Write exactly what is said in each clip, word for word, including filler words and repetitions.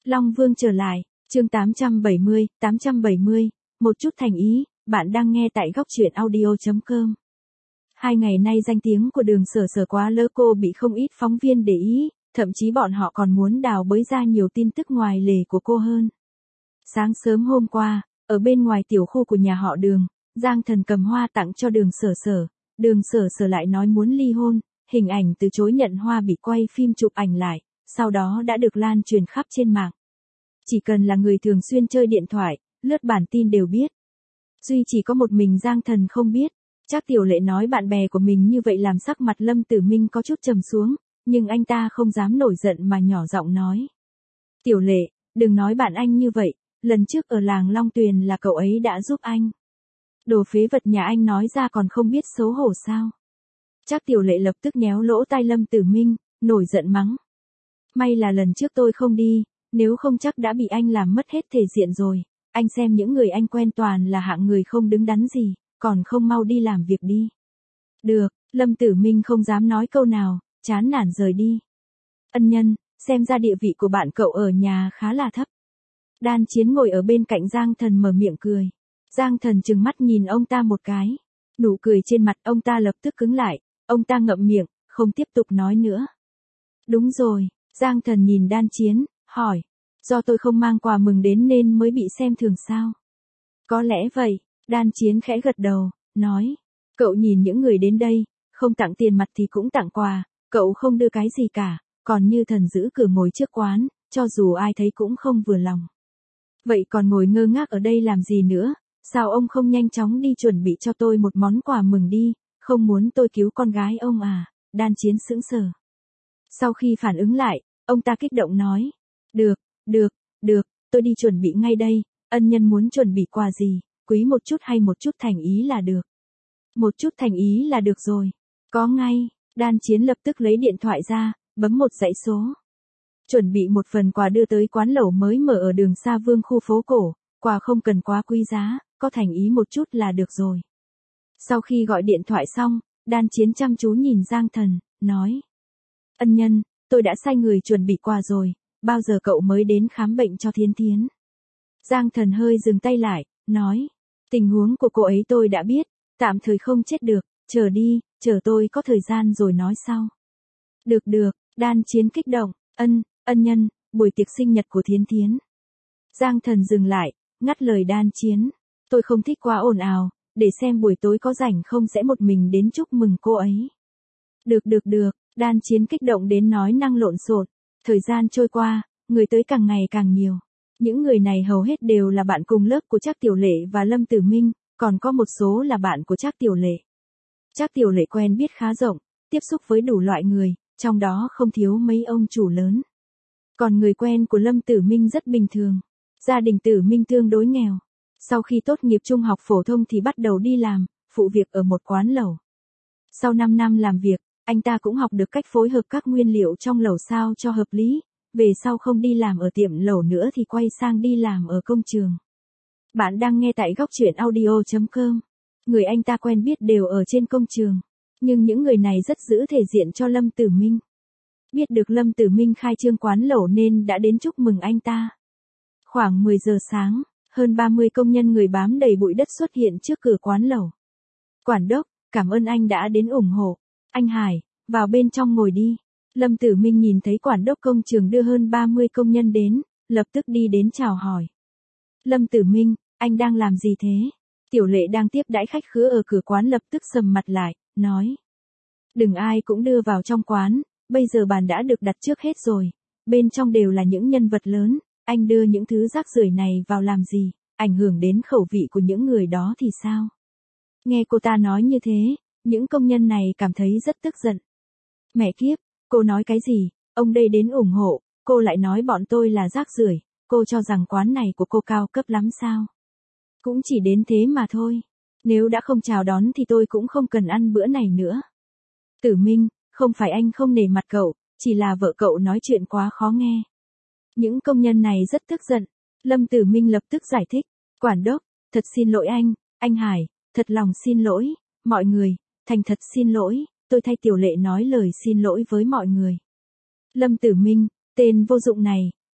Long Vương trở lại, chương tám trăm bảy mươi, tám trăm bảy mươi, một chút thành ý, bạn đang nghe tại góc truyện audio chấm com. Hai ngày nay danh tiếng của Đường Sở Sở quá lỡ, cô bị không ít phóng viên để ý, thậm chí bọn họ còn muốn đào bới ra nhiều tin tức ngoài lề của cô hơn. Sáng sớm hôm qua, ở bên ngoài tiểu khu của nhà họ Đường, Giang Thần cầm hoa tặng cho Đường Sở Sở, Đường Sở Sở lại nói muốn ly hôn, hình ảnh từ chối nhận hoa bị quay phim chụp ảnh lại, sau đó đã được lan truyền khắp trên mạng. Chỉ cần là người thường xuyên chơi điện thoại, lướt bản tin đều biết. Duy chỉ có một mình Giang Thần không biết. Trác Tiểu Lệ nói bạn bè của mình như vậy làm sắc mặt Lâm Tử Minh có chút trầm xuống, nhưng anh ta không dám nổi giận mà nhỏ giọng nói. Tiểu Lệ, đừng nói bạn anh như vậy, lần trước ở làng Long Tuyền là cậu ấy đã giúp anh. Đồ phế vật nhà anh nói ra còn không biết xấu hổ sao. Trác Tiểu Lệ lập tức nhéo lỗ tai Lâm Tử Minh, nổi giận mắng. May là lần trước tôi không đi, nếu không chắc đã bị anh làm mất hết thể diện rồi. Anh xem những người anh quen toàn là hạng người không đứng đắn gì, còn không mau đi làm việc đi. Được, Lâm Tử Minh không dám nói câu nào, chán nản rời đi. Ân Nhân, xem ra địa vị của bạn cậu ở nhà khá là thấp. Đan Chiến ngồi ở bên cạnh Giang Thần mở miệng cười. Giang Thần trừng mắt nhìn ông ta một cái. Nụ cười trên mặt ông ta lập tức cứng lại, ông ta ngậm miệng, không tiếp tục nói nữa. Đúng rồi, Giang Thần nhìn Đan Chiến, hỏi. Do tôi không mang quà mừng đến nên mới bị xem thường sao? Có lẽ vậy, Đan Chiến khẽ gật đầu, nói. Cậu nhìn những người đến đây, không tặng tiền mặt thì cũng tặng quà, cậu không đưa cái gì cả, còn như thần giữ cửa ngồi trước quán, cho dù ai thấy cũng không vừa lòng. Vậy còn ngồi ngơ ngác ở đây làm gì nữa, sao ông không nhanh chóng đi chuẩn bị cho tôi một món quà mừng đi, không muốn tôi cứu con gái ông à? Đan Chiến sững sờ. Sau khi phản ứng lại, ông ta kích động nói. Được, được, được, tôi đi chuẩn bị ngay đây, Ân Nhân muốn chuẩn bị quà gì, quý một chút hay một chút thành ý là được. Một chút thành ý là được rồi. Có ngay, Đan Chiến lập tức lấy điện thoại ra, bấm một dãy số. Chuẩn bị một phần quà đưa tới quán lẩu mới mở ở đường Sa Vương khu phố cổ, quà không cần quá quý giá, có thành ý một chút là được rồi. Sau khi gọi điện thoại xong, Đan Chiến chăm chú nhìn Giang Thần, nói. Ân Nhân, tôi đã sai người chuẩn bị quà rồi, bao giờ cậu mới đến khám bệnh cho Thiến Thiến? Giang Thần hơi dừng tay lại, nói. Tình huống của cô ấy tôi đã biết, tạm thời không chết được, chờ đi, chờ tôi có thời gian rồi nói sau. Được được, Đan Chiến kích động, ân, Ân Nhân, buổi tiệc sinh nhật của Thiến Thiến. Giang Thần dừng lại, ngắt lời Đan Chiến. Tôi không thích quá ồn ào, để xem buổi tối có rảnh không sẽ một mình đến chúc mừng cô ấy. Được được được, Đan Chiến kích động đến nói năng lộn xộn. Thời gian trôi qua, người tới càng ngày càng nhiều. Những người này hầu hết đều là bạn cùng lớp của Trác Tiểu Lệ và Lâm Tử Minh, còn có một số là bạn của Trác Tiểu Lệ. Trác Tiểu Lệ quen biết khá rộng, tiếp xúc với đủ loại người, trong đó không thiếu mấy ông chủ lớn. Còn người quen của Lâm Tử Minh rất bình thường. Gia đình Tử Minh tương đối nghèo. Sau khi tốt nghiệp trung học phổ thông thì bắt đầu đi làm, phụ việc ở một quán lẩu. Sau năm năm làm việc, anh ta cũng học được cách phối hợp các nguyên liệu trong lẩu sao cho hợp lý, về sau không đi làm ở tiệm lẩu nữa thì quay sang đi làm ở công trường. Bạn đang nghe tại góc truyện audio chấm com. Người anh ta quen biết đều ở trên công trường, nhưng những người này rất giữ thể diện cho Lâm Tử Minh. Biết được Lâm Tử Minh khai trương quán lẩu nên đã đến chúc mừng anh ta. Khoảng mười giờ sáng, hơn ba mươi công nhân người bám đầy bụi đất xuất hiện trước cửa quán lẩu. Quản đốc, cảm ơn anh đã đến ủng hộ. Anh Hải, vào bên trong ngồi đi. Lâm Tử Minh nhìn thấy quản đốc công trường đưa hơn ba mươi công nhân đến, lập tức đi đến chào hỏi. Lâm Tử Minh, anh đang làm gì thế? Tiểu Lệ đang tiếp đãi khách khứa ở cửa quán lập tức sầm mặt lại, nói. Đừng ai cũng đưa vào trong quán, bây giờ bàn đã được đặt trước hết rồi. Bên trong đều là những nhân vật lớn, anh đưa những thứ rác rưởi này vào làm gì, ảnh hưởng đến khẩu vị của những người đó thì sao? Nghe cô ta nói như thế, những công nhân này cảm thấy rất tức giận. Mẹ kiếp, cô nói cái gì, ông đây đến ủng hộ, cô lại nói bọn tôi là rác rưởi, cô cho rằng quán này của cô cao cấp lắm sao? Cũng chỉ đến thế mà thôi, nếu đã không chào đón thì tôi cũng không cần ăn bữa này nữa. Tử Minh, không phải anh không nể mặt cậu, chỉ là vợ cậu nói chuyện quá khó nghe. Những công nhân này rất tức giận, Lâm Tử Minh lập tức giải thích, quản đốc, thật xin lỗi anh, anh Hải, thật lòng xin lỗi, mọi người, thành thật xin lỗi, tôi thay Tiểu Lệ nói lời xin lỗi với mọi người. Lâm Tử Minh, tên vô dụng này,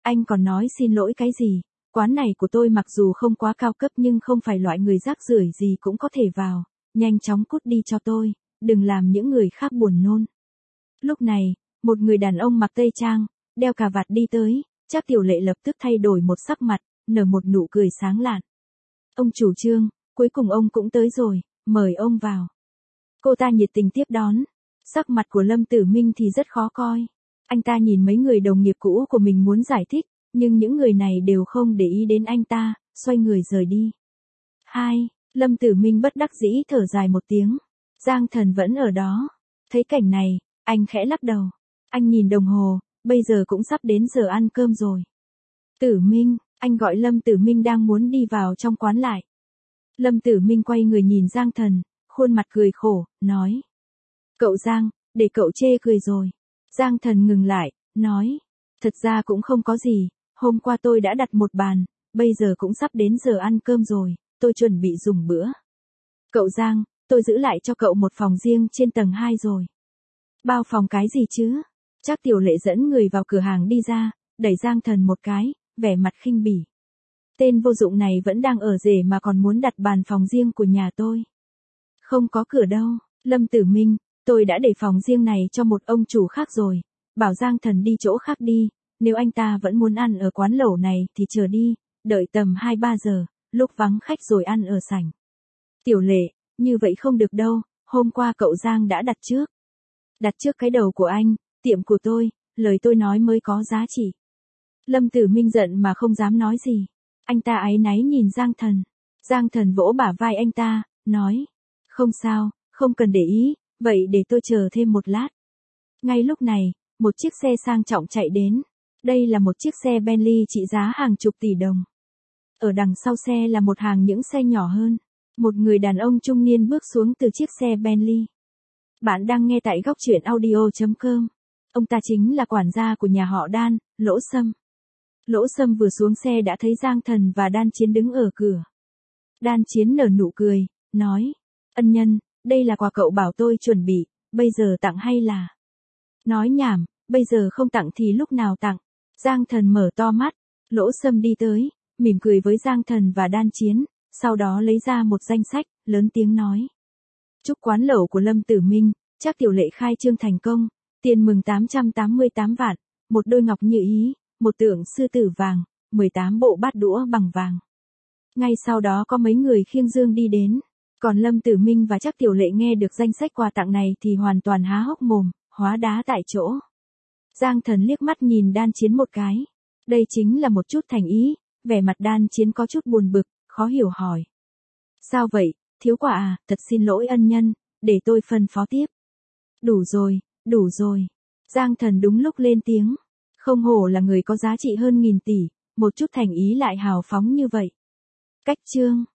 Anh còn nói xin lỗi cái gì? Quán này của tôi mặc dù không quá cao cấp nhưng không phải loại người rác rưởi gì cũng có thể vào. Nhanh chóng cút đi cho tôi, đừng làm những người khác buồn nôn. Lúc này, một người đàn ông mặc tây trang, đeo cà vạt đi tới, Trác Tiểu Lệ lập tức thay đổi một sắc mặt, nở một nụ cười sáng lạn. Ông chủ Trương, cuối cùng ông cũng tới rồi, mời ông vào. Cô ta nhiệt tình tiếp đón. Sắc mặt của Lâm Tử Minh thì rất khó coi. Anh ta nhìn mấy người đồng nghiệp cũ của mình muốn giải thích, nhưng những người này đều không để ý đến anh ta, xoay người rời đi. Hai, Lâm Tử Minh bất đắc dĩ thở dài một tiếng. Giang Thần vẫn ở đó. Thấy cảnh này, anh khẽ lắc đầu. Anh nhìn đồng hồ, bây giờ cũng sắp đến giờ ăn cơm rồi. Tử Minh, anh gọi Lâm Tử Minh đang muốn đi vào trong quán lại. Lâm Tử Minh quay người nhìn Giang Thần, khuôn mặt cười khổ, nói. Cậu Giang, để cậu chê cười rồi. Giang Thần ngừng lại, nói. Thật ra cũng không có gì, hôm qua tôi đã đặt một bàn, bây giờ cũng sắp đến giờ ăn cơm rồi, tôi chuẩn bị dùng bữa. Cậu Giang, tôi giữ lại cho cậu một phòng riêng trên tầng hai rồi. Bao phòng cái gì chứ? Trác Tiểu Lệ dẫn người vào cửa hàng đi ra, đẩy Giang Thần một cái, vẻ mặt khinh bỉ. Tên vô dụng này vẫn đang ở rể mà còn muốn đặt bàn phòng riêng của nhà tôi. Không có cửa đâu, Lâm Tử Minh, tôi đã để phòng riêng này cho một ông chủ khác rồi, bảo Giang Thần đi chỗ khác đi, nếu anh ta vẫn muốn ăn ở quán lẩu này thì chờ đi, đợi tầm hai ba giờ, lúc vắng khách rồi ăn ở sảnh. Tiểu Lệ, như vậy không được đâu, hôm qua cậu Giang đã đặt trước. Đặt trước cái đầu của anh, tiệm của tôi, lời tôi nói mới có giá trị. Lâm Tử Minh giận mà không dám nói gì. Anh ta áy náy nhìn Giang Thần. Giang Thần vỗ bả vai anh ta, nói. Không sao, không cần để ý, vậy để tôi chờ thêm một lát. Ngay lúc này, một chiếc xe sang trọng chạy đến. Đây là một chiếc xe Bentley trị giá hàng chục tỷ đồng. Ở đằng sau xe là một hàng những xe nhỏ hơn. Một người đàn ông trung niên bước xuống từ chiếc xe Bentley. Bạn đang nghe tại góc truyện audio chấm com. Ông ta chính là quản gia của nhà họ Đan, Lỗ Sâm. Lỗ Sâm vừa xuống xe đã thấy Giang Thần và Đan Chiến đứng ở cửa. Đan Chiến nở nụ cười, nói. Ân nhân, đây là quà cậu bảo tôi chuẩn bị, bây giờ tặng hay là? Nói nhảm, bây giờ không tặng thì lúc nào tặng? Giang Thần mở to mắt, Lỗ Sâm đi tới, mỉm cười với Giang Thần và Đan Chiến, sau đó lấy ra một danh sách, lớn tiếng nói. Chúc quán lẩu của Lâm Tử Minh, Trác Tiểu Lệ khai trương thành công, tiền mừng tám trăm tám mươi tám vạn, một đôi ngọc như ý, một tượng sư tử vàng, mười tám bộ bát đũa bằng vàng. Ngay sau đó có mấy người khiêng dương đi đến, còn Lâm Tử Minh và Trác Tiểu Lệ nghe được danh sách quà tặng này thì hoàn toàn há hốc mồm, hóa đá tại chỗ. Giang Thần liếc mắt nhìn Đan Chiến một cái. Đây chính là một chút thành ý, vẻ mặt Đan Chiến có chút buồn bực, khó hiểu hỏi. Sao vậy, thiếu quả à, thật xin lỗi ân nhân, để tôi phân phó tiếp. Đủ rồi, đủ rồi. Giang Thần đúng lúc lên tiếng. Không hổ là người có giá trị hơn nghìn tỷ, một chút thành ý lại hào phóng như vậy. Cách chương.